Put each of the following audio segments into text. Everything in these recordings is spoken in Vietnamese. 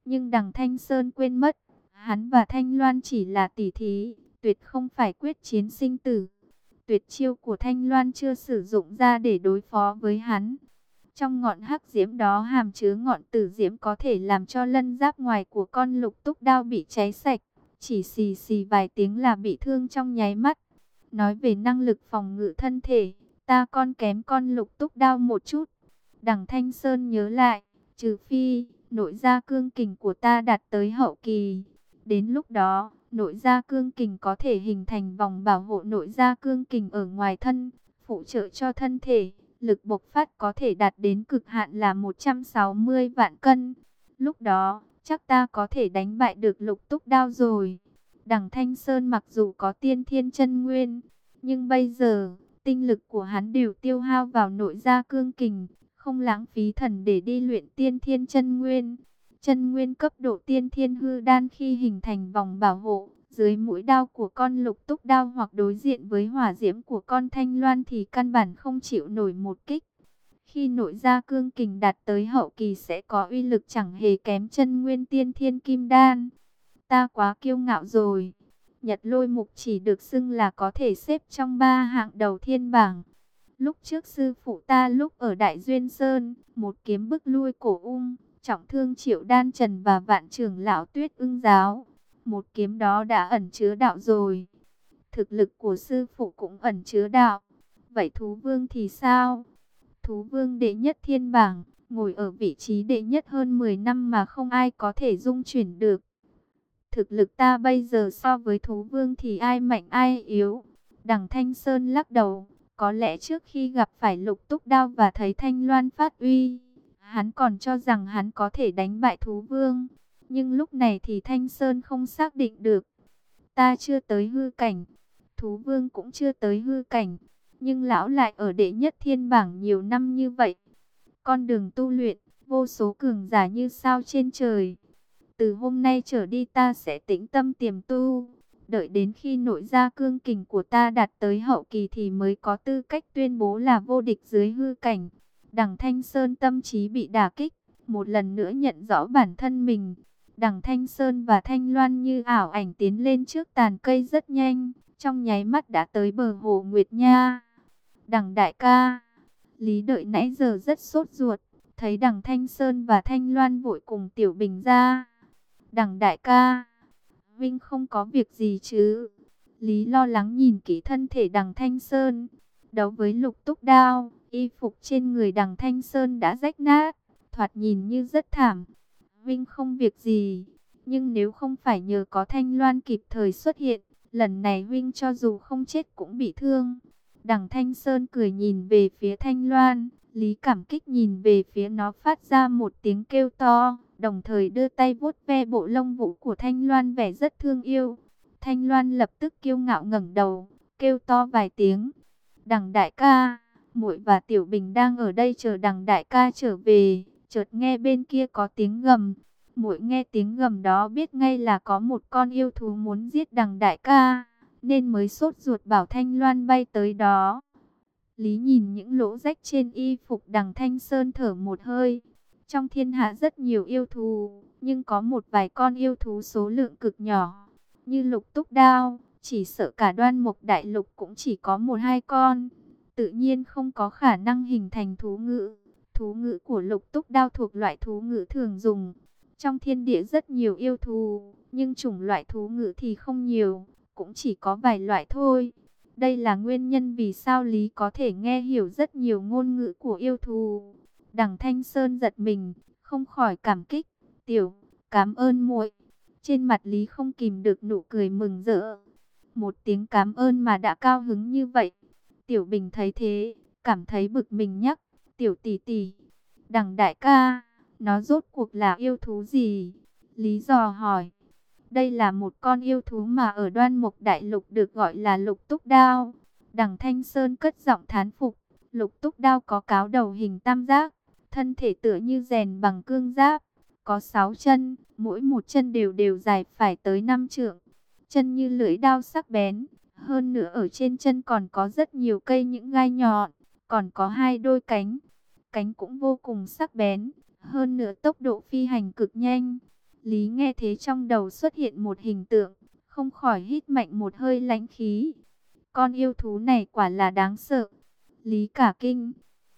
Nhưng Đằng Thanh Sơn quên mất, hắn và Thanh Loan chỉ là tỉ thí, tuyệt không phải quyết chiến sinh tử. Tuyệt chiêu của Thanh Loan chưa sử dụng ra để đối phó với hắn. Trong ngọn hắc diễm đó hàm chứa ngọn tử diễm có thể làm cho lân giáp ngoài của con lục túc đao bị cháy sạch. Chỉ xì xì vài tiếng là bị thương trong nháy mắt. Nói về năng lực phòng ngự thân thể, ta còn kém con lục túc đao một chút. Đằng Thanh Sơn nhớ lại, trừ phi nội gia cương kình của ta đạt tới hậu kỳ. Đến lúc đó, nội gia cương kình có thể hình thành vòng bảo hộ nội gia cương kình ở ngoài thân, phụ trợ cho thân thể. Lực bộc phát có thể đạt đến cực hạn là 160 vạn cân. Lúc đó, chắc ta có thể đánh bại được lục túc đao rồi. Đằng Thanh Sơn mặc dù có tiên thiên chân nguyên, nhưng bây giờ, tinh lực của hắn đều tiêu hao vào nội gia cương kình, không lãng phí thần để đi luyện tiên thiên chân nguyên. Chân nguyên cấp độ tiên thiên hư đan khi hình thành vòng bảo hộ, dưới mũi đao của con lục túc đao hoặc đối diện với hỏa diễm của con thanh loan thì căn bản không chịu nổi một kích. Khi nội gia cương kình đạt tới hậu kỳ sẽ có uy lực chẳng hề kém chân nguyên tiên thiên kim đan. Ta quá kiêu ngạo rồi. Nhật Lôi Mục chỉ được xưng là có thể xếp trong 3 hạng đầu thiên bảng. Lúc trước sư phụ ta lúc ở Đại Duyên Sơn, một kiếm bức lui cổ ung, trọng thương Triệu Đan Trần và vạn trưởng lão Tuyết Ưng giáo. Một kiếm đó đã ẩn chứa đạo rồi. Thực lực của sư phụ cũng ẩn chứa đạo. Vậy thú vương thì sao? Thú vương đệ nhất thiên bảng, ngồi ở vị trí đệ nhất hơn 10 năm mà không ai có thể dung chuyển được. Thực lực ta bây giờ so với thú vương thì ai mạnh ai yếu. Đằng Thanh Sơn lắc đầu. Có lẽ trước khi gặp phải lục túc đao và thấy Thanh Loan phát uy, hắn còn cho rằng hắn có thể đánh bại thú vương. Nhưng lúc này thì Thanh Sơn không xác định được. Ta chưa tới hư cảnh, thú vương cũng chưa tới hư cảnh. Nhưng lão lại ở đệ nhất thiên bảng nhiều năm như vậy. Con đường tu luyện, vô số cường giả như sao trên trời. Từ hôm nay trở đi ta sẽ tĩnh tâm tiềm tu. Đợi đến khi nội gia cương kình của ta đạt tới hậu kỳ thì mới có tư cách tuyên bố là vô địch dưới hư cảnh. Đằng Thanh Sơn tâm trí bị đả kích, một lần nữa nhận rõ bản thân mình. Đằng Thanh Sơn và Thanh Loan như ảo ảnh tiến lên trước tàn cây rất nhanh, trong nháy mắt đã tới bờ hồ Nguyệt Nha. Đằng đại ca, Lý Đợi nãy giờ rất sốt ruột, thấy đằng Thanh Sơn và Thanh Loan vội cùng Tiểu Bình ra. Đằng đại ca, Vinh không có việc gì chứ? Lý lo lắng nhìn kỹ thân thể đằng Thanh Sơn. Đấu với lục túc đao, y phục trên người đằng Thanh Sơn đã rách nát, thoạt nhìn như rất thảm. Vinh không việc gì, nhưng nếu không phải nhờ có Thanh Loan kịp thời xuất hiện, lần này Vinh cho dù không chết cũng bị thương. Đằng Thanh Sơn cười nhìn về phía Thanh Loan, Lý cảm kích nhìn về phía nó phát ra một tiếng kêu to, đồng thời đưa tay vuốt ve bộ lông vũ của Thanh Loan vẻ rất thương yêu. Thanh Loan lập tức kiêu ngạo ngẩng đầu, kêu to vài tiếng. Đằng đại ca, muội và Tiểu Bình đang ở đây chờ đằng đại ca trở về. Chợt nghe bên kia có tiếng gầm. Muội nghe tiếng gầm đó biết ngay là có một con yêu thú muốn giết đằng đại ca, nên mới sốt ruột bảo Thanh Loan bay tới đó. Lý nhìn những lỗ rách trên y phục đằng Thanh Sơn thở một hơi. Trong thiên hạ rất nhiều yêu thú, nhưng có một vài con yêu thú số lượng cực nhỏ, như lục túc đao, chỉ sợ cả Đoan Mục Đại Lục cũng chỉ có 1-2 con. Tự nhiên không có khả năng hình thành thú ngữ. Thú ngữ của lục túc đao thuộc loại thú ngữ thường dùng. Trong thiên địa rất nhiều yêu thú, nhưng chủng loại thú ngữ thì không nhiều, cũng chỉ có vài loại thôi. Đây là nguyên nhân vì sao Lý có thể nghe hiểu rất nhiều ngôn ngữ của yêu thú. Đằng Thanh Sơn giật mình, không khỏi cảm kích. Tiểu, cảm ơn muội. Trên mặt Lý không kìm được nụ cười mừng rỡ. Một tiếng cảm ơn mà đã cao hứng như vậy. Tiểu Bình thấy thế, cảm thấy bực mình nhắc. Tiểu tỷ tỷ, đằng đại ca, nó rốt cuộc là yêu thú gì? Lý dò hỏi. Đây là một con yêu thú mà ở Đoan Mục Đại Lục được gọi là lục túc đao. Đằng Thanh Sơn cất giọng thán phục. Lục túc đao có cáo đầu hình tam giác, thân thể tựa như rèn bằng cương giáp, có 6 chân, mỗi một chân đều đều dài phải tới 5 trượng. Chân như lưỡi đao sắc bén, hơn nữa ở trên chân còn có rất nhiều cây những gai nhọn, còn có 2 đôi cánh. Cánh cũng vô cùng sắc bén, hơn nữa tốc độ phi hành cực nhanh. Lý nghe thế trong đầu xuất hiện một hình tượng, không khỏi hít mạnh một hơi lãnh khí. Con yêu thú này quả là đáng sợ. Lý cả kinh.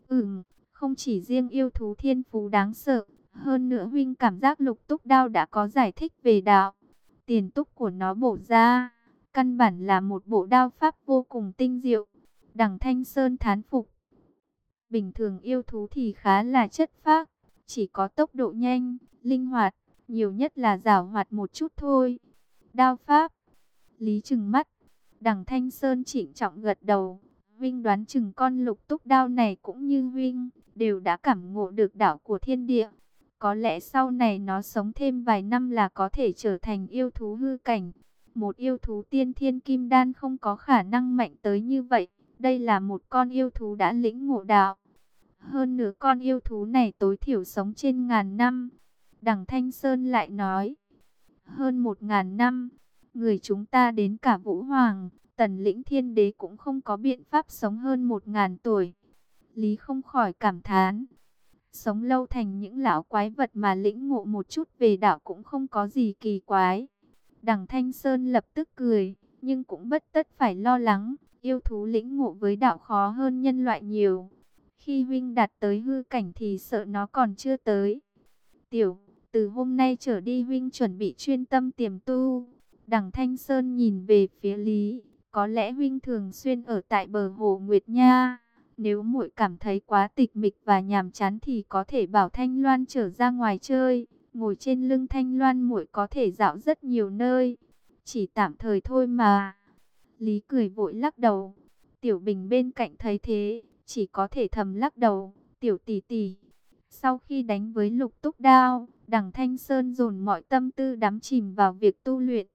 Không chỉ riêng yêu thú thiên phú đáng sợ, hơn nữa huynh cảm giác Lục Túc Đao đã có giải thích về đạo. Tiền túc của nó bổ ra, căn bản là một bộ đao pháp vô cùng tinh diệu. Đằng Thanh Sơn thán phục. Bình thường yêu thú thì khá là chất phác, chỉ có tốc độ nhanh, linh hoạt, nhiều nhất là giảo hoạt một chút thôi. Đao pháp. Lý trừng mắt. Đằng Thanh Sơn trịnh trọng gật đầu. Vinh đoán chừng con Lục Túc Đao này cũng như Vinh, đều đã cảm ngộ được đạo của thiên địa. Có lẽ sau này nó sống thêm vài năm là có thể trở thành yêu thú hư cảnh. Một yêu thú tiên thiên kim đan không có khả năng mạnh tới như vậy. Đây là một con yêu thú đã lĩnh ngộ đạo. Hơn nữa con yêu thú này tối thiểu sống trên 1000 năm. Đằng Thanh Sơn lại nói, hơn 1000 năm, người chúng ta đến cả Vũ Hoàng, Tần Lĩnh Thiên Đế cũng không có biện pháp sống hơn 1000 tuổi. Lý không khỏi cảm thán, sống lâu thành những lão quái vật mà lĩnh ngộ một chút về đạo cũng không có gì kỳ quái. Đằng Thanh Sơn lập tức cười, nhưng cũng bất tất phải lo lắng, yêu thú lĩnh ngộ với đạo khó hơn nhân loại nhiều. Khi huynh đạt tới hư cảnh thì sợ nó còn chưa tới. Tiểu, từ hôm nay trở đi huynh chuẩn bị chuyên tâm tiềm tu. Đằng Thanh Sơn nhìn về phía Lý, có lẽ huynh thường xuyên ở tại bờ hồ Nguyệt Nha. Nếu muội cảm thấy quá tịch mịch và nhàm chán thì có thể bảo Thanh Loan trở ra ngoài chơi. Ngồi trên lưng Thanh Loan muội có thể dạo rất nhiều nơi. Chỉ tạm thời thôi mà. Lý cười vội lắc đầu. Tiểu Bình bên cạnh thấy thế, chỉ có thể thầm lắc đầu. Tiểu tỷ tỷ. Sau khi đánh với Lục Túc Đao, Đằng Thanh Sơn dồn mọi tâm tư đắm chìm vào việc tu luyện.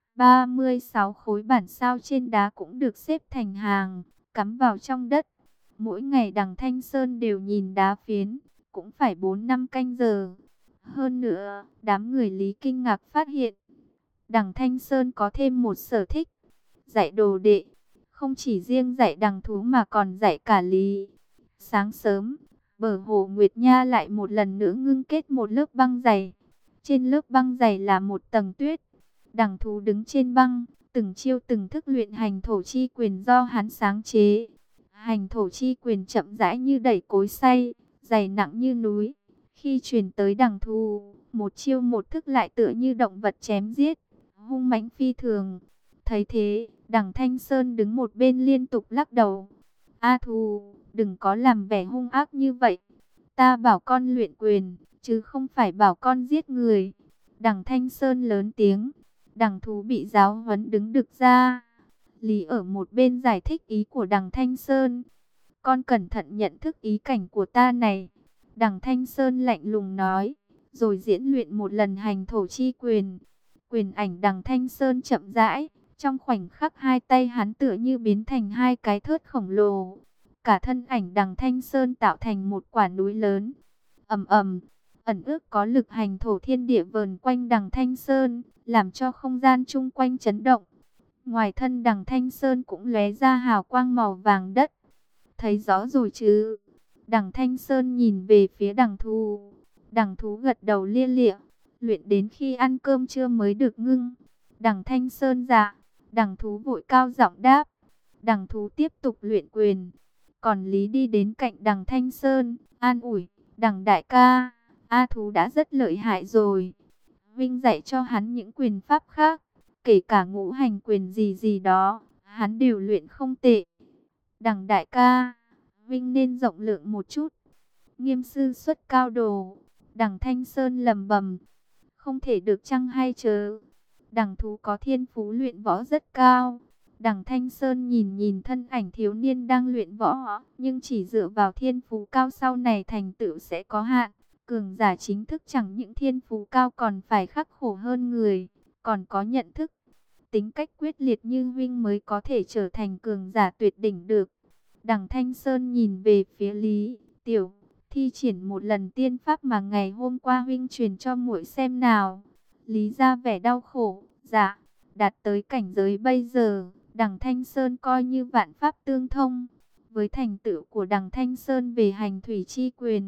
36 khối bản sao trên đá cũng được xếp thành hàng, cắm vào trong đất. Mỗi ngày Đằng Thanh Sơn đều nhìn đá phiến, cũng phải 4-5 canh giờ. Hơn nữa, đám người Lý kinh ngạc phát hiện, Đằng Thanh Sơn có thêm một sở thích, dạy đồ đệ. Không chỉ riêng dạy đằng thú mà còn dạy cả Lý. Sáng sớm, bờ hồ Nguyệt Nha lại một lần nữa ngưng kết một lớp băng dày. Trên lớp băng dày là một tầng tuyết. Đằng thú đứng trên băng, từng chiêu từng thức luyện hành thổ chi quyền do hắn sáng chế. Hành thổ chi quyền chậm rãi như đẩy cối xay, dày nặng như núi. Khi truyền tới đằng thú, một chiêu một thức lại tựa như động vật chém giết, hung mãnh phi thường. Thấy thế, Đằng Thanh Sơn đứng một bên liên tục lắc đầu. A Thù, đừng có làm vẻ hung ác như vậy. Ta bảo con luyện quyền, chứ không phải bảo con giết người. Đằng Thanh Sơn lớn tiếng. Đằng Thú bị giáo huấn đứng đực ra. Lý ở một bên giải thích ý của Đằng Thanh Sơn. Con cẩn thận nhận thức ý cảnh của ta này. Đằng Thanh Sơn lạnh lùng nói. Rồi diễn luyện một lần hành thổ chi quyền. Quyền ảnh Đằng Thanh Sơn chậm rãi. Trong khoảnh khắc hai tay hắn tựa như biến thành hai cái thớt khổng lồ. Cả thân ảnh Đằng Thanh Sơn tạo thành một quả núi lớn. Ầm ầm, ẩn ước có lực hành thổ thiên địa vờn quanh Đằng Thanh Sơn, làm cho không gian chung quanh chấn động. Ngoài thân Đằng Thanh Sơn cũng lóe ra hào quang màu vàng đất. Thấy rõ rồi chứ? Đằng Thanh Sơn nhìn về phía Đằng Thú. Đằng Thú gật đầu lia lịa. Luyện đến khi ăn cơm trưa mới được ngưng. Đằng Thanh Sơn dạ. Đằng Thú vội cao giọng đáp. Đằng Thú tiếp tục luyện quyền. Còn Lý đi đến cạnh Đằng Thanh Sơn, an ủi. Đằng đại ca, A Thú đã rất lợi hại rồi. Vinh dạy cho hắn những quyền pháp khác, kể cả ngũ hành quyền gì gì đó, hắn đều luyện không tệ. Đằng đại ca, Vinh nên rộng lượng một chút. Nghiêm sư xuất cao đồ. Đằng Thanh Sơn lầm bầm. Không thể được chăng hay chớ. Đằng Thú có thiên phú luyện võ rất cao. Đằng Thanh Sơn nhìn nhìn thân ảnh thiếu niên đang luyện võ, nhưng chỉ dựa vào thiên phú cao sau này thành tựu sẽ có hạn. Cường giả chính thức chẳng những thiên phú cao còn phải khắc khổ hơn người, còn có nhận thức, tính cách quyết liệt như Vinh mới có thể trở thành cường giả tuyệt đỉnh được. Đằng Thanh Sơn nhìn về phía Lý, tiểu, thi triển một lần tiên pháp mà ngày hôm qua Vinh truyền cho muội xem nào. Lý ra vẻ đau khổ, dạ, đạt tới cảnh giới bây giờ, Đằng Thanh Sơn coi như vạn pháp tương thông. Với thành tựu của Đằng Thanh Sơn về hành thủy chi quyền,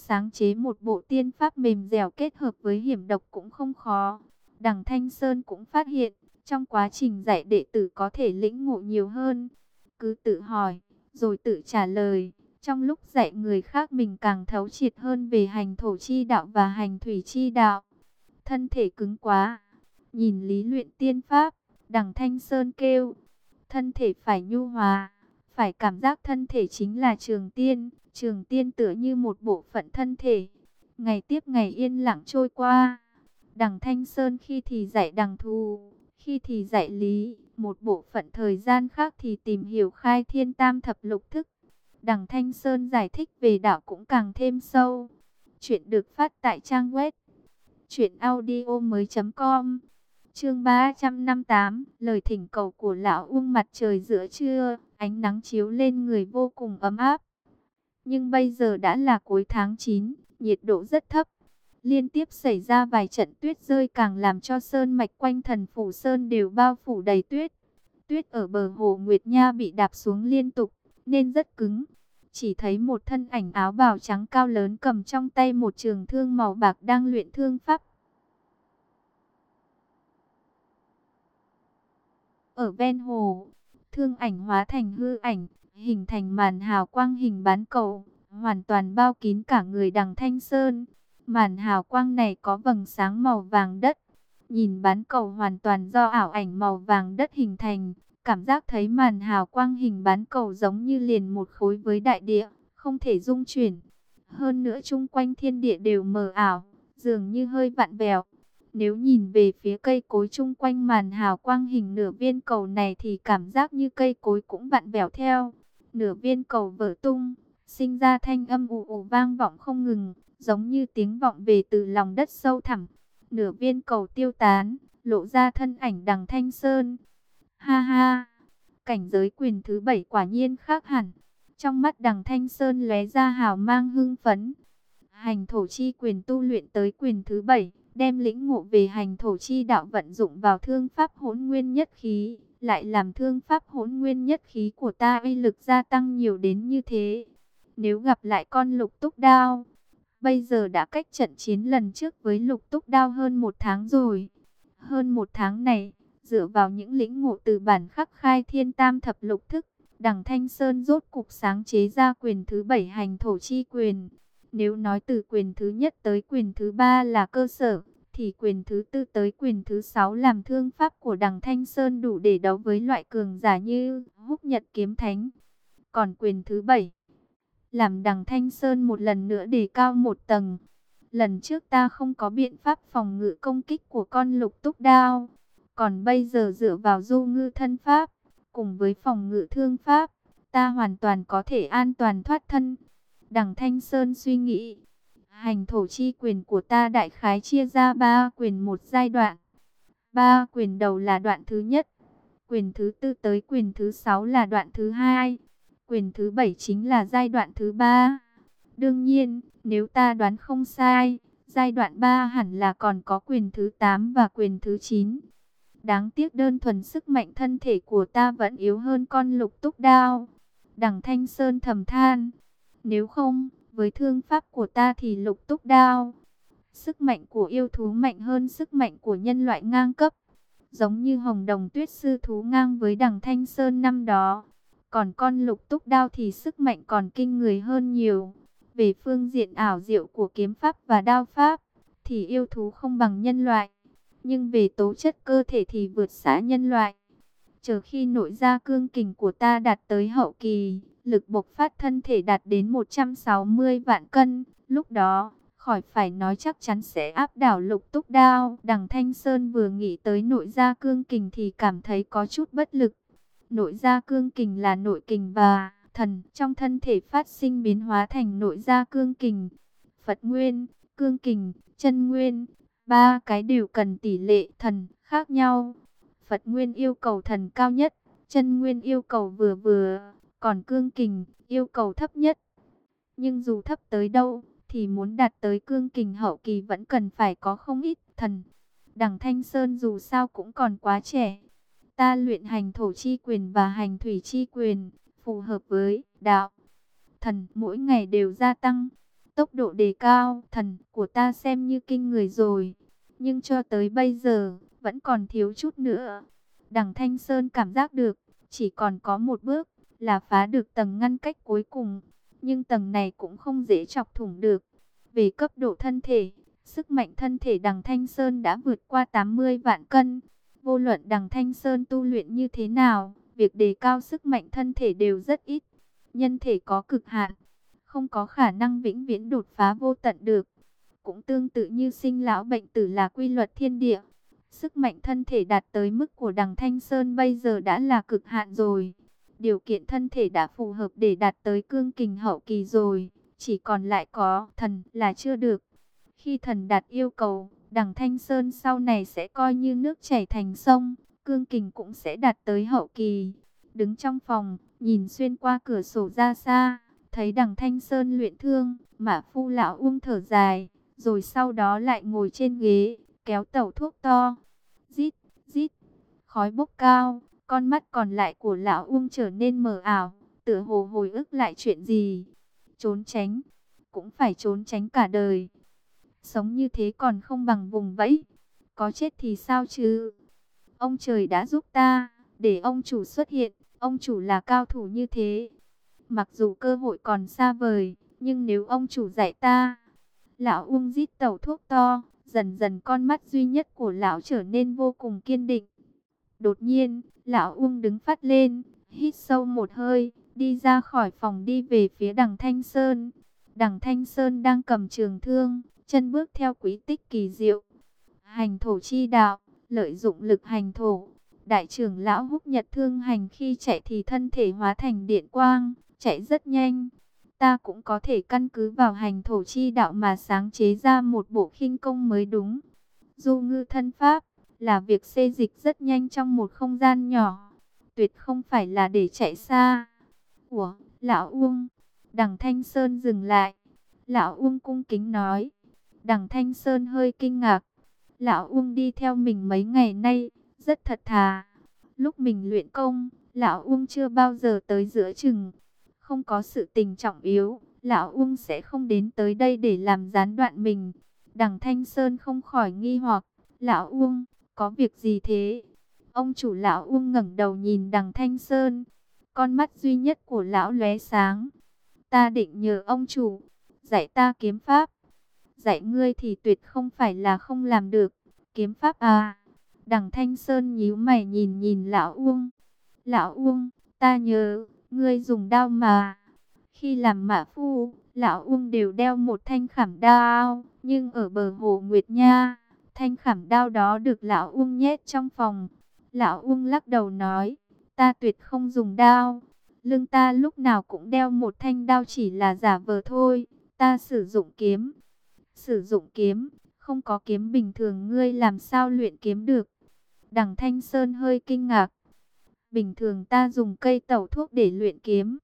Sáng chế một bộ tiên pháp mềm dẻo kết hợp với hiểm độc cũng không khó. Đằng Thanh Sơn cũng phát hiện, trong quá trình dạy đệ tử có thể lĩnh ngộ nhiều hơn. Cứ tự hỏi, rồi tự trả lời. Trong lúc dạy người khác mình càng thấu triệt hơn về hành thổ chi đạo và hành thủy chi đạo. Thân thể cứng quá. Nhìn lý luyện tiên pháp, đằng Thanh Sơn kêu. Thân thể phải nhu hòa. Phải cảm giác thân thể chính là trường tiên. Trường tiên tựa như một bộ phận thân thể. Ngày tiếp ngày yên lặng trôi qua. Đằng Thanh Sơn khi thì dạy đằng Thù, khi thì dạy lý. Một bộ phận thời gian khác thì tìm hiểu khai thiên tam thập lục thức. Đằng Thanh Sơn giải thích về đạo cũng càng thêm sâu. Chuyện được phát tại trang web truyệnaudiomoi.com. Chương 358, lời thỉnh cầu của lão Uông. Mặt trời giữa trưa, ánh nắng chiếu lên người vô cùng ấm áp. Nhưng bây giờ đã là cuối tháng 9, nhiệt độ rất thấp. Liên tiếp xảy ra vài trận tuyết rơi càng làm cho sơn mạch quanh Thần Phủ Sơn đều bao phủ đầy tuyết. Tuyết ở bờ hồ Nguyệt Nha bị đạp xuống liên tục, nên rất cứng. Chỉ thấy một thân ảnh áo bào trắng cao lớn cầm trong tay một trường thương màu bạc đang luyện thương pháp. Ở ven hồ, thương ảnh hóa thành hư ảnh, hình thành màn hào quang hình bán cầu, hoàn toàn bao kín cả người đằng Thanh Sơn. Màn hào quang này có vầng sáng màu vàng đất. Nhìn bán cầu hoàn toàn do ảo ảnh màu vàng đất hình thành, cảm giác thấy màn hào quang hình bán cầu giống như liền một khối với đại địa, không thể dung chuyển. Hơn nữa chung quanh thiên địa đều mờ ảo, dường như hơi vặn vẹo. Nếu nhìn về phía cây cối chung quanh màn hào quang hình nửa viên cầu này thì cảm giác như cây cối cũng vặn vẹo theo. Nửa viên cầu vỡ tung, sinh ra thanh âm ù ù vang vọng không ngừng, giống như tiếng vọng về từ lòng đất sâu thẳm. Nửa viên cầu tiêu tán, lộ ra thân ảnh đằng Thanh Sơn. Ha ha, cảnh giới quyền thứ 7 quả nhiên khác hẳn. Trong mắt đằng Thanh Sơn lóe ra hào mang hưng phấn. Hành thổ chi quyền tu luyện tới quyền thứ 7, đem lĩnh ngộ về hành thổ chi đạo vận dụng vào thương pháp hỗn nguyên nhất khí, lại làm thương pháp hỗn nguyên nhất khí của ta uy lực gia tăng nhiều đến như thế. Nếu gặp lại con Lục Túc Đao, bây giờ đã cách trận chiến lần trước với Lục Túc Đao hơn 1 tháng rồi. Hơn 1 tháng này, dựa vào những lĩnh ngộ từ bản khắc khai thiên tam thập lục thức, đằng Thanh Sơn rốt cục sáng chế ra quyền thứ 7 hành thổ chi quyền. Nếu nói từ quyền thứ nhất tới quyền thứ 3 là cơ sở, thì quyền thứ 4 tới quyền thứ 6 làm thương pháp của đằng Thanh Sơn đủ để đấu với loại cường giả như Húc Nhật Kiếm Thánh. Còn quyền thứ 7 làm đằng Thanh Sơn một lần nữa đề cao một tầng. Lần trước ta không có biện pháp phòng ngự công kích của con Lục Túc Đao, còn bây giờ dựa vào du ngư thân pháp, cùng với phòng ngự thương pháp, ta hoàn toàn có thể an toàn thoát thân. Đằng Thanh Sơn suy nghĩ, hành thổ chi quyền của ta đại khái chia ra 3 quyền một giai đoạn. 3 quyền đầu là đoạn thứ nhất, quyền thứ 4 tới quyền thứ 6 là đoạn thứ 2, quyền thứ 7 chính là giai đoạn thứ 3. Đương nhiên, nếu ta đoán không sai, giai đoạn 3 hẳn là còn có quyền thứ 8 và quyền thứ 9. Đáng tiếc đơn thuần sức mạnh thân thể của ta vẫn yếu hơn con Lục Túc Đao. Đằng Thanh Sơn thầm than, nếu không, với thương pháp của ta thì Lục Túc Đao, sức mạnh của yêu thú mạnh hơn sức mạnh của nhân loại ngang cấp. Giống như Hồng Đồng Tuyết Sư thú ngang với đằng Thanh Sơn năm đó. Còn con Lục Túc Đao thì sức mạnh còn kinh người hơn nhiều. Về phương diện ảo diệu của kiếm pháp và đao pháp, thì yêu thú không bằng nhân loại. Nhưng về tố chất cơ thể thì vượt xa nhân loại. Chờ khi nội gia cương kình của ta đạt tới hậu kỳ, lực bộc phát thân thể đạt đến 160 vạn cân, lúc đó, khỏi phải nói chắc chắn sẽ áp đảo Lục Túc Đao. Đằng Thanh Sơn vừa nghĩ tới nội gia cương kình thì cảm thấy có chút bất lực. Nội gia cương kình là nội kình và thần trong thân thể phát sinh biến hóa thành nội gia cương kình. Phật nguyên, cương kình, chân nguyên, 3 cái đều cần tỷ lệ thần khác nhau. Phật nguyên yêu cầu thần cao nhất, chân nguyên yêu cầu vừa vừa, còn cương kình yêu cầu thấp nhất. Nhưng dù thấp tới đâu, thì muốn đạt tới cương kình hậu kỳ vẫn cần phải có không ít thần. Đằng Thanh Sơn dù sao cũng còn quá trẻ. Ta luyện hành thổ chi quyền và hành thủy chi quyền, phù hợp với đạo thần mỗi ngày đều gia tăng. Tốc độ đề cao thần của ta xem như kinh người rồi, nhưng cho tới bây giờ vẫn còn thiếu chút nữa. Đằng Thanh Sơn cảm giác được, chỉ còn có một bước là phá được tầng ngăn cách cuối cùng, nhưng tầng này cũng không dễ chọc thủng được. Về cấp độ thân thể, sức mạnh thân thể đằng Thanh Sơn đã vượt qua 80 vạn cân. Vô luận đằng Thanh Sơn tu luyện như thế nào, việc đề cao sức mạnh thân thể đều rất ít. Nhân thể có cực hạn, không có khả năng vĩnh viễn đột phá vô tận được. Cũng tương tự như sinh lão bệnh tử là quy luật thiên địa. Sức mạnh thân thể đạt tới mức của đằng Thanh Sơn bây giờ đã là cực hạn rồi. Điều kiện thân thể đã phù hợp để đạt tới cương kình hậu kỳ rồi. Chỉ còn lại có thần là chưa được. Khi thần đạt yêu cầu, đằng Thanh Sơn sau này sẽ coi như nước chảy thành sông. Cương kình cũng sẽ đạt tới hậu kỳ. Đứng trong phòng, nhìn xuyên qua cửa sổ ra xa, thấy đằng Thanh Sơn luyện thương, Mã Phu lão Uông thở dài, rồi sau đó lại ngồi trên ghế, kéo tẩu thuốc to. Rít, rít, khói bốc cao, con mắt còn lại của lão Uông trở nên mờ ảo, tựa hồ hồi ức lại chuyện gì. Trốn tránh, cũng phải trốn tránh cả đời. Sống như thế còn không bằng vùng vẫy, có chết thì sao chứ? Ông trời đã giúp ta, để ông chủ xuất hiện, ông chủ là cao thủ như thế. Mặc dù cơ hội còn xa vời, nhưng nếu ông chủ dạy ta. Lão Uông rít tẩu thuốc to, dần dần con mắt duy nhất của lão trở nên vô cùng kiên định. Đột nhiên, lão Uông đứng phát lên, hít sâu một hơi, đi ra khỏi phòng đi về phía đằng Thanh Sơn. Đằng Thanh Sơn đang cầm trường thương, chân bước theo quý tích kỳ diệu. Hành thổ chi đạo, lợi dụng lực hành thổ. Đại trưởng lão Húc Nhật thương hành khi chạy thì thân thể hóa thành điện quang, chạy rất nhanh. Ta cũng có thể căn cứ vào hành thổ chi đạo mà sáng chế ra một bộ khinh công mới đúng. Du ngư thân pháp là việc xê dịch rất nhanh trong một không gian nhỏ, tuyệt không phải là để chạy xa. Ủa, lão Uông. Đằng Thanh Sơn dừng lại. Lão Uông cung kính nói. Đằng Thanh Sơn hơi kinh ngạc. Lão Uông đi theo mình mấy ngày nay, rất thật thà. Lúc mình luyện công, lão Uông chưa bao giờ tới giữa chừng. Không có sự tình trọng yếu, lão Uông sẽ không đến tới đây để làm gián đoạn mình. Đằng Thanh Sơn không khỏi nghi hoặc, lão Uông, có việc gì thế? Ông chủ lão Uông ngẩng đầu nhìn đằng Thanh Sơn, con mắt duy nhất của lão lóe sáng. Ta định nhờ ông chủ, dạy ta kiếm pháp. Dạy ngươi thì tuyệt không phải là không làm được. Kiếm pháp à? Đằng Thanh Sơn nhíu mày nhìn nhìn lão Uông. Lão Uông, ta nhớ, ngươi dùng đao mà. Khi làm mã phu, lão Uông đều đeo một thanh khảm đao. Nhưng ở bờ hồ Nguyệt Nha, thanh khảm đao đó được lão Uông nhét trong phòng. Lão Uông lắc đầu nói, ta tuyệt không dùng đao. Lưng ta lúc nào cũng đeo một thanh đao chỉ là giả vờ thôi. Ta sử dụng kiếm. Sử dụng kiếm, không có kiếm bình thường ngươi làm sao luyện kiếm được? Đằng Thanh Sơn hơi kinh ngạc. Bình thường ta dùng cây tẩu thuốc để luyện kiếm.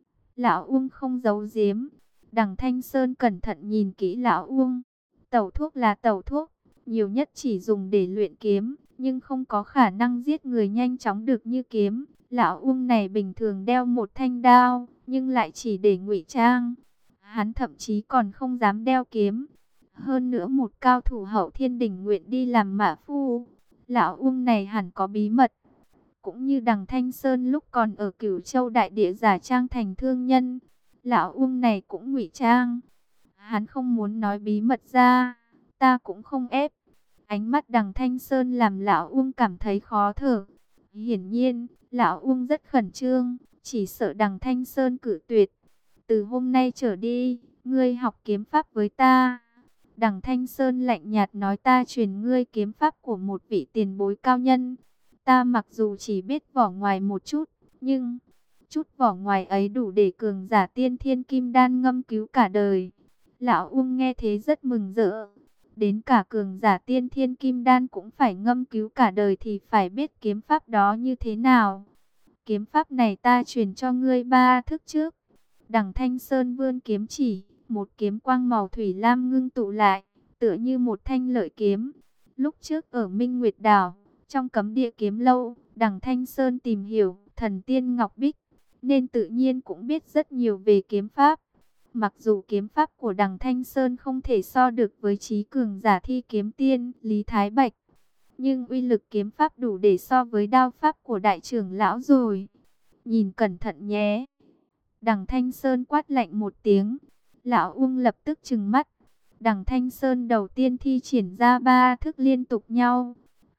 Lão Uông không giấu giếm. Đằng Thanh Sơn cẩn thận nhìn kỹ lão Uông. Tẩu thuốc là tẩu thuốc, nhiều nhất chỉ dùng để luyện kiếm, nhưng không có khả năng giết người nhanh chóng được như kiếm. Lão Uông này bình thường đeo một thanh đao, nhưng lại chỉ để ngụy trang. Hắn thậm chí còn không dám đeo kiếm. Hơn nữa một cao thủ hậu thiên đỉnh nguyện đi làm mã phu. Lão Uông này hẳn có bí mật. Cũng như đằng Thanh Sơn lúc còn ở Cửu Châu đại địa giả trang thành thương nhân. Lão Uông này cũng ngụy trang. Hắn không muốn nói bí mật ra. Ta cũng không ép. Ánh mắt đằng Thanh Sơn làm lão Uông cảm thấy khó thở. Hiển nhiên, lão Uông rất khẩn trương. Chỉ sợ đằng Thanh Sơn cự tuyệt. Từ hôm nay trở đi, ngươi học kiếm pháp với ta. Đằng Thanh Sơn lạnh nhạt nói, ta truyền ngươi kiếm pháp của một vị tiền bối cao nhân. Ta mặc dù chỉ biết vỏ ngoài một chút, nhưng chút vỏ ngoài ấy đủ để cường giả tiên thiên kim đan ngâm cứu cả đời. Lão Uông nghe thế rất mừng rỡ. Đến cả cường giả tiên thiên kim đan cũng phải ngâm cứu cả đời thì phải biết kiếm pháp đó như thế nào. Kiếm pháp này ta truyền cho ngươi 3 thức trước. Đằng Thanh Sơn vươn kiếm chỉ, một kiếm quang màu thủy lam ngưng tụ lại, tựa như một thanh lợi kiếm. Lúc trước ở Minh Nguyệt Đảo, trong cấm địa kiếm lâu, đằng Thanh Sơn tìm hiểu thần tiên Ngọc Bích, nên tự nhiên cũng biết rất nhiều về kiếm pháp. Mặc dù kiếm pháp của Đằng Thanh Sơn không thể so được với trí cường giả thi kiếm tiên Lý Thái Bạch, nhưng uy lực kiếm pháp đủ để so với đao pháp của đại trưởng lão rồi. Nhìn cẩn thận nhé. Đằng Thanh Sơn quát lạnh một tiếng. Lão Ung lập tức trừng mắt. Đằng Thanh Sơn đầu tiên thi triển ra 3 thức liên tục nhau.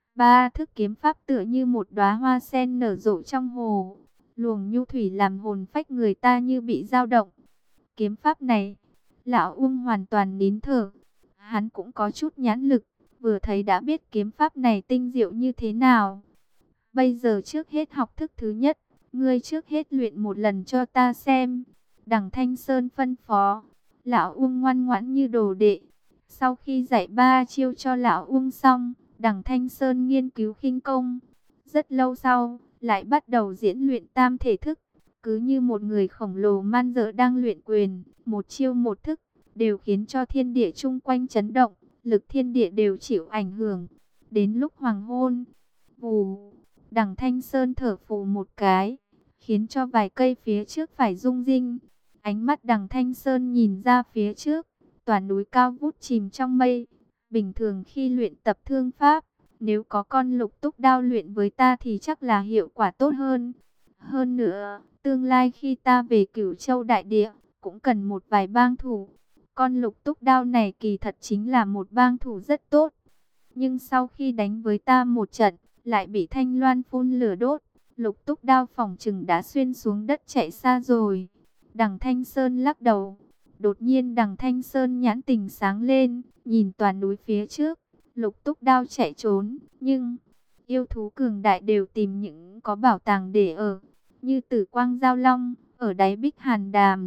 3 thức kiếm pháp tựa như một đóa hoa sen nở rộ trong hồ. Luồng nhu thủy làm hồn phách người ta như bị dao động. Kiếm pháp này, Lão Ung hoàn toàn nín thở. Hắn cũng có chút nhãn lực, vừa thấy đã biết kiếm pháp này tinh diệu như thế nào. Bây giờ trước hết học thức thứ nhất, ngươi trước hết luyện một lần cho ta xem. Đằng Thanh Sơn phân phó. Lão Ung ngoan ngoãn như đồ đệ. Sau khi dạy 3 chiêu cho Lão Ung xong, Đằng Thanh Sơn nghiên cứu khinh công. Rất lâu sau, lại bắt đầu diễn luyện tam thể thức. Cứ như một người khổng lồ man dợ đang luyện quyền, một chiêu một thức, đều khiến cho thiên địa chung quanh chấn động, lực thiên địa đều chịu ảnh hưởng. Đến lúc hoàng hôn, vù, Đằng Thanh Sơn thở phù một cái, khiến cho vài cây phía trước phải rung rinh. Ánh mắt Đằng Thanh Sơn nhìn ra phía trước, toàn núi cao vút chìm trong mây. Bình thường khi luyện tập thương pháp, nếu có con lục túc đao luyện với ta thì chắc là hiệu quả tốt hơn. Hơn nữa, tương lai khi ta về Cửu Châu Đại Địa, cũng cần một vài bang thủ. Con lục túc đao này kỳ thật chính là một bang thủ rất tốt. Nhưng sau khi đánh với ta một trận, lại bị Thanh Loan phun lửa đốt. Lục túc đao phỏng chừng đã xuyên xuống đất chạy xa rồi. Đằng Thanh Sơn lắc đầu. Đột nhiên Đằng Thanh Sơn nhãn tình sáng lên, nhìn toàn núi phía trước. Lục túc đao chạy trốn, nhưng yêu thú cường đại đều tìm những có bảo tàng để ở. Như Tử Quang Giao Long, ở đáy Bích Hàn Đàm.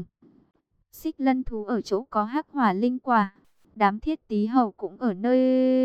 Xích Lân thú ở chỗ có hắc hỏa linh quả. Đám Thiết Tí Hầu cũng ở nơi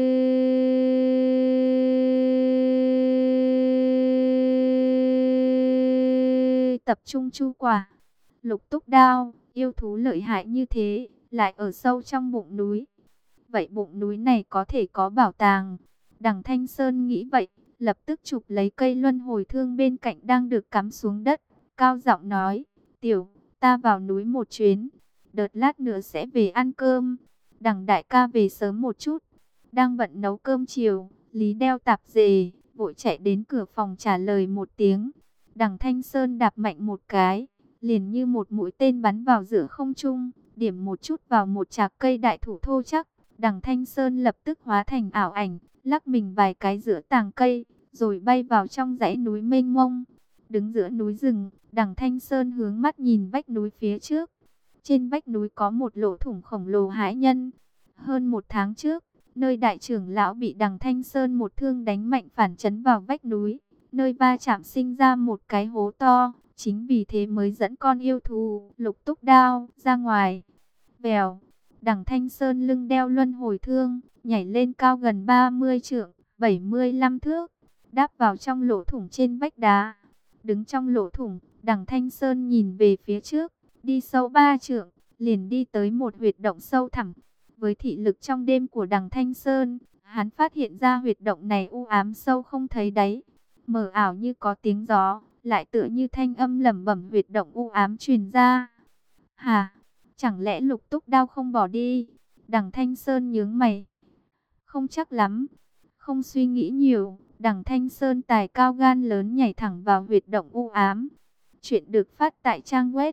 tập trung chu quả. Lục túc đao, yêu thú lợi hại như thế, lại ở sâu trong bụng núi. Vậy bụng núi này có thể có bảo tàng. Đằng Thanh Sơn nghĩ vậy, lập tức chụp lấy cây luân hồi thương bên cạnh đang được cắm xuống đất. Cao giọng nói, tiểu, ta vào núi một chuyến, đợt lát nữa sẽ về ăn cơm. Đằng đại ca về sớm một chút. Đang bận nấu cơm chiều, Lý đeo tạp dề, vội chạy đến cửa phòng trả lời một tiếng. Đằng Thanh Sơn đạp mạnh một cái, liền như một mũi tên bắn vào giữa không trung, điểm một chút vào một chạc cây đại thụ thô chắc. Đằng Thanh Sơn lập tức hóa thành ảo ảnh, lắc mình vài cái giữa tàng cây, rồi bay vào trong dãy núi mênh mông. Đứng giữa núi rừng, Đằng Thanh Sơn hướng mắt nhìn vách núi phía trước. Trên vách núi có một lỗ thủng khổng lồ hãi nhân. Hơn một tháng trước, nơi đại trưởng lão bị Đằng Thanh Sơn một thương đánh mạnh phản chấn vào vách núi, nơi va chạm sinh ra một cái hố to. Chính vì thế mới dẫn con yêu thú lục túc đao ra ngoài. Vèo, Đằng Thanh Sơn lưng đeo luân hồi thương, nhảy lên cao gần 30 trượng, 75 thước, đáp vào trong lỗ thủng trên vách đá. Đứng trong lỗ thủng, Đằng Thanh Sơn nhìn về phía trước, đi sâu 3 trượng, liền đi tới một huyệt động sâu thẳm. Với thị lực trong đêm của Đằng Thanh Sơn, hắn phát hiện ra huyệt động này u ám sâu không thấy đáy, mờ ảo như có tiếng gió, lại tựa như thanh âm lẩm bẩm huyệt động u ám truyền ra. Hà, chẳng lẽ lục túc đao không bỏ đi? Đằng Thanh Sơn nhướng mày. Không chắc lắm. Không suy nghĩ nhiều, Đằng Thanh Sơn tài cao gan lớn nhảy thẳng vào huyệt động u ám. Chuyện được phát tại trang web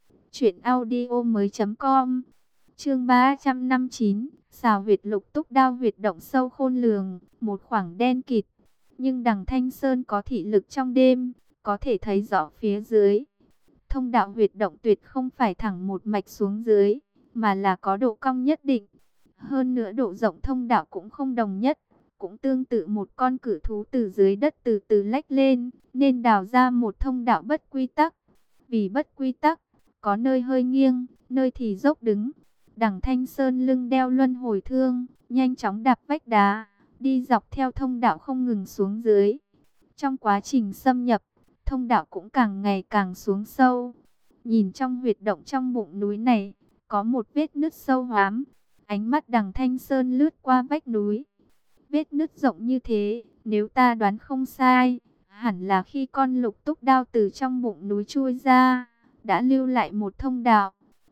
truyệnaudiomoi.com. Chương 359, xào huyệt lục túc đao. Huyệt động sâu khôn lường, một khoảng đen kịt, nhưng Đằng Thanh Sơn có thị lực trong đêm, có thể thấy rõ phía dưới. Thông đạo huyệt động tuyệt không phải thẳng một mạch xuống dưới, mà là có độ cong nhất định. Hơn nữa độ rộng thông đạo cũng không đồng nhất, cũng tương tự một con cự thú từ dưới đất từ từ lách lên, nên đào ra một thông đạo bất quy tắc. Vì bất quy tắc, có nơi hơi nghiêng, nơi thì dốc đứng. Đằng Thanh Sơn lưng đeo luân hồi thương, nhanh chóng đạp vách đá, đi dọc theo thông đạo không ngừng xuống dưới. Trong quá trình xâm nhập, thông đạo cũng càng ngày càng xuống sâu. Nhìn trong huyệt động trong bụng núi này, có một vết nứt sâu hoắm. Ánh mắt Đằng Thanh Sơn lướt qua vách núi. Vết nứt rộng như thế, nếu ta đoán không sai, hẳn là khi con lục túc đao từ trong bụng núi chui ra, đã lưu lại một thông đạo.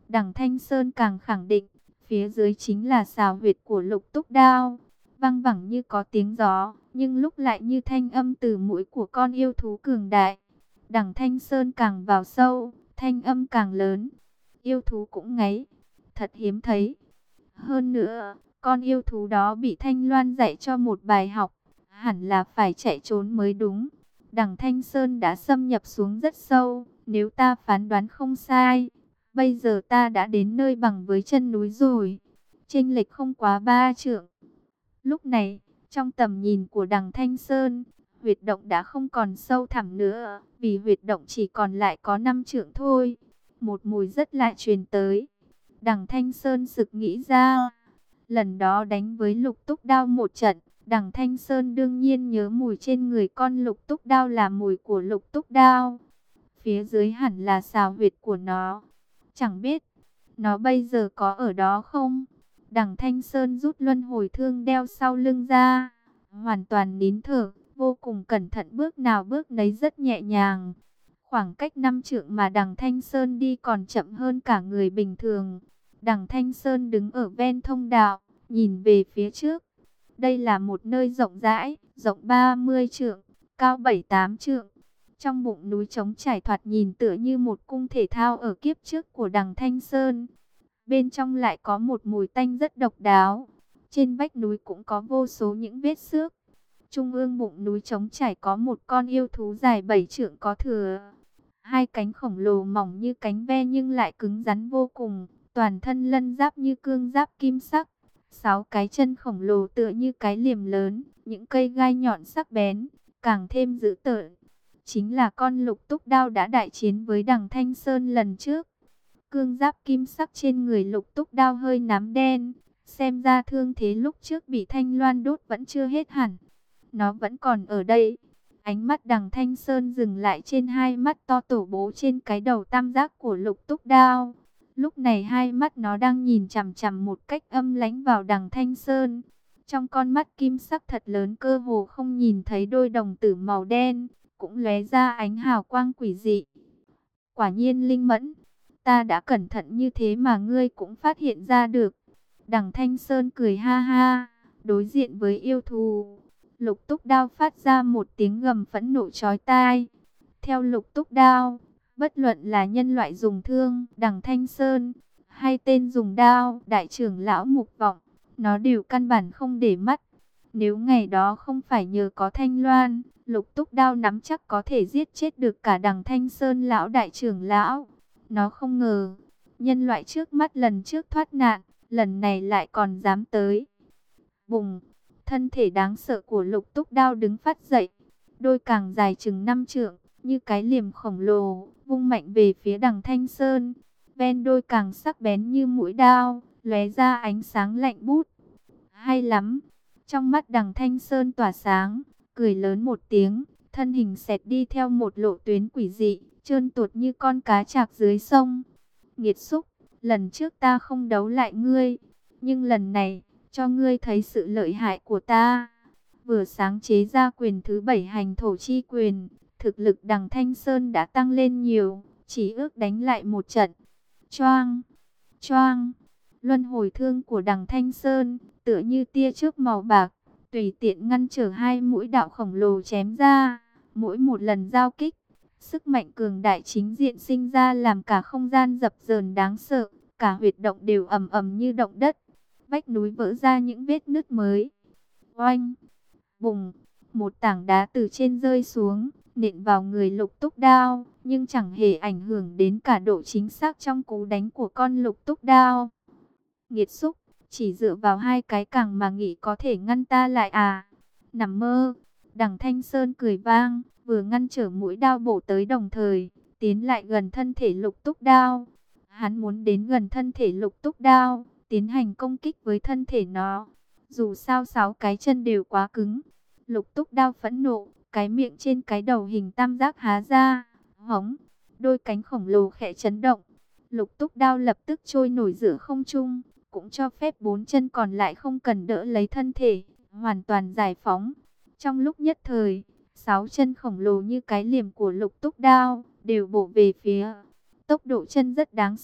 Đằng Thanh Sơn càng khẳng định, phía dưới chính là xào huyệt của Lục Túc Đao. Văng vẳng như có tiếng gió, nhưng lúc lại như thanh âm từ mũi của con yêu thú cường đại. Đằng Thanh Sơn càng vào sâu, thanh âm càng lớn. Yêu thú cũng ngáy, thật hiếm thấy. Hơn nữa, con yêu thú đó bị Thanh Loan dạy cho một bài học, hẳn là phải chạy trốn mới đúng. Đằng Thanh Sơn đã xâm nhập xuống rất sâu, nếu ta phán đoán không sai, bây giờ ta đã đến nơi bằng với chân núi rồi. Chênh lệch không quá 3 trượng. Lúc này, trong tầm nhìn của đằng Thanh Sơn, huyệt động đã không còn sâu thẳm nữa, vì huyệt động chỉ còn lại có 5 trượng thôi. Một mùi rất lạ truyền tới. Đằng Thanh Sơn sực nghĩ ra, lần đó đánh với Lục Túc Đao một trận, đằng Thanh Sơn đương nhiên nhớ mùi trên người con Lục Túc Đao là mùi của Lục Túc Đao. Phía dưới hẳn là xào huyệt của nó. Chẳng biết, nó bây giờ có ở đó không? Đằng Thanh Sơn rút luân hồi thương đeo sau lưng ra, hoàn toàn nín thở, vô cùng cẩn thận, bước nào bước nấy rất nhẹ nhàng. Khoảng cách 5 trượng mà đằng Thanh Sơn đi còn chậm hơn cả người bình thường. Đằng Thanh Sơn đứng ở ven thông đạo, nhìn về phía trước. Đây là một nơi rộng rãi, rộng 30 trượng, cao 7-8 trượng. Trong bụng núi trống trải thoạt nhìn tựa như một cung thể thao ở kiếp trước của đằng Thanh Sơn. Bên trong lại có một mùi tanh rất độc đáo. Trên vách núi cũng có vô số những vết xước. Trung ương bụng núi trống trải có một con yêu thú dài 7 trượng có thừa. Hai cánh khổng lồ mỏng như cánh ve nhưng lại cứng rắn vô cùng. Toàn thân lân giáp như cương giáp kim sắc. 6 cái chân khổng lồ tựa như cái liềm lớn. Những cây gai nhọn sắc bén, càng thêm dữ tợn. Chính là con Lục Túc Đao đã đại chiến với đằng Thanh Sơn lần trước. Cương giáp kim sắc trên người Lục Túc Đao hơi nám đen. Xem ra thương thế lúc trước bị Thanh Loan đốt vẫn chưa hết hẳn. Nó vẫn còn ở đây. Ánh mắt đằng Thanh Sơn dừng lại trên hai mắt to tổ bố trên cái đầu tam giác của Lục Túc Đao. Lúc này hai mắt nó đang nhìn chằm chằm một cách âm lãnh vào đằng Thanh Sơn. Trong con mắt kim sắc thật lớn cơ hồ không nhìn thấy đôi đồng tử màu đen, cũng lóe ra ánh hào quang quỷ dị. Quả nhiên linh mẫn, ta đã cẩn thận như thế mà ngươi cũng phát hiện ra được. Đằng Thanh Sơn cười ha ha, đối diện với yêu thù. Lục Túc Đao phát ra một tiếng gầm phẫn nộ chói tai. Theo Lục Túc Đao, bất luận là nhân loại dùng thương, đằng Thanh Sơn, hay tên dùng đao, đại trưởng lão Mục Vọng, nó đều căn bản không để mắt. Nếu ngày đó không phải nhờ có Thanh Loan, Lục Túc Đao nắm chắc có thể giết chết được cả đằng Thanh Sơn lão đại trưởng lão. Nó không ngờ, nhân loại trước mắt lần trước thoát nạn, lần này lại còn dám tới. Bùng, thân thể đáng sợ của Lục Túc Đao đứng phát dậy, đôi càng dài chừng 5 trượng, như cái liềm khổng lồ, vung mạnh về phía đằng Thanh Sơn. Ven đôi càng sắc bén như mũi đao, lóe ra ánh sáng lạnh bút. Hay lắm! Trong mắt đằng Thanh Sơn tỏa sáng, cười lớn một tiếng, thân hình xẹt đi theo một lộ tuyến quỷ dị, trơn tuột như con cá trạc dưới sông. Nghiệt xúc, lần trước ta không đấu lại ngươi, nhưng lần này, cho ngươi thấy sự lợi hại của ta. Vừa sáng chế ra quyền thứ 7 hành thổ chi quyền, thực lực đằng Thanh Sơn đã tăng lên nhiều, chỉ ước đánh lại một trận. Choang, choang, luân hồi thương của đằng Thanh Sơn, tựa như tia chớp màu bạc, tùy tiện ngăn trở hai mũi đạo khổng lồ chém ra. Mỗi một lần giao kích, sức mạnh cường đại chính diện sinh ra làm cả không gian dập dờn đáng sợ, cả huyệt động đều ầm ầm như động đất. Vách núi vỡ ra những vết nứt mới. Oanh, bùng, một tảng đá từ trên rơi xuống, nện vào người Lục Túc Đao, nhưng chẳng hề ảnh hưởng đến cả độ chính xác trong cú đánh của con Lục Túc Đao. Nghiệt xúc, chỉ dựa vào hai cái càng mà nghĩ có thể ngăn ta lại à? Nằm mơ. Đằng Thanh Sơn cười vang, vừa ngăn trở mũi đao bổ tới đồng thời tiến lại gần thân thể Lục Túc Đao. Hắn muốn đến gần thân thể Lục Túc Đao, tiến hành công kích với thân thể nó. Dù sao 6 cái chân đều quá cứng. Lục Túc Đao phẫn nộ, cái miệng trên cái đầu hình tam giác há ra, hống, đôi cánh khổng lồ khẽ chấn động. Lục Túc Đao lập tức trôi nổi giữa không trung, cũng cho phép 4 chân còn lại không cần đỡ lấy thân thể, hoàn toàn giải phóng. Trong lúc nhất thời, 6 chân khổng lồ như cái liềm của Lục Túc Đao đều bổ về phía. Tốc độ chân rất đáng sợ,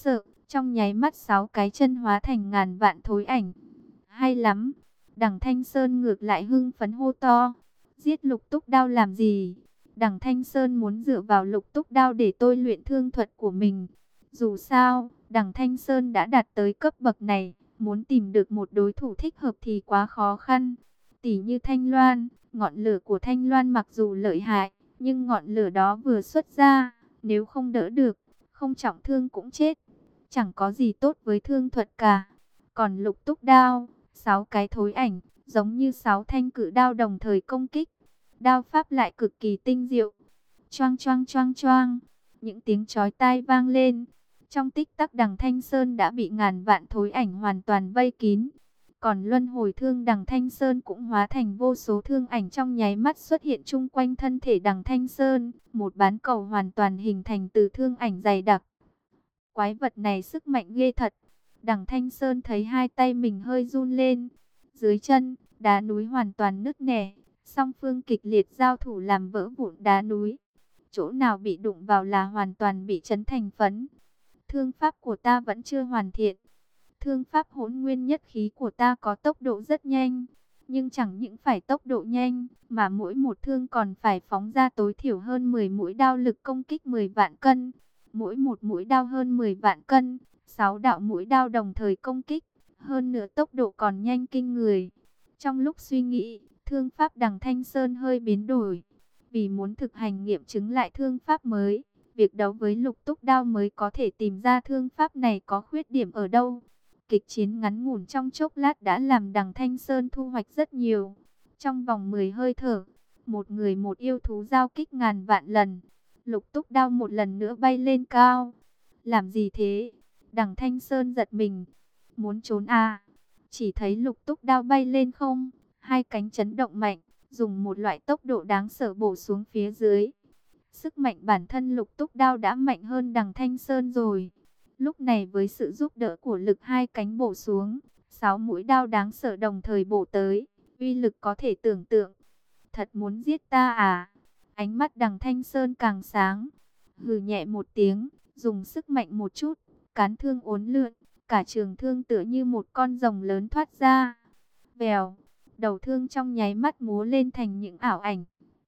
Trong nháy mắt 6 cái chân hóa thành ngàn vạn thối ảnh. Hay lắm. Đằng Thanh Sơn ngược lại hưng phấn hô to. Giết Lục Túc Đao làm gì? Đằng Thanh Sơn muốn dựa vào Lục Túc Đao để tôi luyện thương thuật của mình. Dù sao, đằng Thanh Sơn đã đạt tới cấp bậc này, muốn tìm được một đối thủ thích hợp thì quá khó khăn. Tỷ như Thanh Loan, ngọn lửa của Thanh Loan mặc dù lợi hại, nhưng ngọn lửa đó vừa xuất ra, nếu không đỡ được, không trọng thương cũng chết. Chẳng có gì tốt với thương thuật cả. Còn Lục Túc Đao, 6 cái thối ảnh, giống như 6 thanh cự đao đồng thời công kích. Đao pháp lại cực kỳ tinh diệu. Choang choang choang choang, những tiếng chói tai vang lên. Trong tích tắc đằng Thanh Sơn đã bị ngàn vạn thối ảnh hoàn toàn vây kín. Còn luân hồi thương đằng Thanh Sơn cũng hóa thành vô số thương ảnh trong nháy mắt xuất hiện chung quanh thân thể đằng Thanh Sơn. Một bán cầu hoàn toàn hình thành từ thương ảnh dày đặc. Quái vật này sức mạnh ghê thật. Đằng Thanh Sơn thấy hai tay mình hơi run lên. Dưới chân, đá núi hoàn toàn nứt nẻ. Song phương kịch liệt giao thủ làm vỡ vụn đá núi. Chỗ nào bị đụng vào là hoàn toàn bị chấn thành phấn. Thương pháp của ta vẫn chưa hoàn thiện. Thương pháp hỗn nguyên nhất khí của ta có tốc độ rất nhanh. Nhưng chẳng những phải tốc độ nhanh, mà mỗi một thương còn phải phóng ra tối thiểu hơn 10 mũi đao lực công kích 10 vạn cân. Mỗi một mũi đao hơn 10 vạn cân, 6 đạo mũi đao đồng thời công kích. Hơn nữa tốc độ còn nhanh kinh người. Trong lúc suy nghĩ, thương pháp đằng Thanh Sơn hơi biến đổi. Vì muốn thực hành nghiệm chứng lại thương pháp mới, việc đấu với Lục Túc Đao mới có thể tìm ra thương pháp này có khuyết điểm ở đâu. Kịch chiến ngắn ngủn trong chốc lát đã làm đằng Thanh Sơn thu hoạch rất nhiều. Trong vòng 10 hơi thở, một người một yêu thú giao kích ngàn vạn lần. Lục Túc Đao một lần nữa bay lên cao. Làm gì thế? Đằng Thanh Sơn giật mình. Muốn trốn à? Chỉ thấy Lục Túc Đao bay lên không, hai cánh chấn động mạnh, dùng một loại tốc độ đáng sợ bổ xuống phía dưới. Sức mạnh bản thân Lục Túc Đao đã mạnh hơn đằng Thanh Sơn rồi. Lúc này với sự giúp đỡ của lực hai cánh bổ xuống, 6 mũi đao đáng sợ đồng thời bổ tới, uy lực có thể tưởng tượng. Thật muốn giết ta à? Ánh mắt đằng Thanh Sơn càng sáng. Hừ nhẹ một tiếng, dùng sức mạnh một chút, cán thương uốn lượn, cả trường thương tựa như một con rồng lớn thoát ra. Vèo, đầu thương trong nháy mắt múa lên thành những ảo ảnh.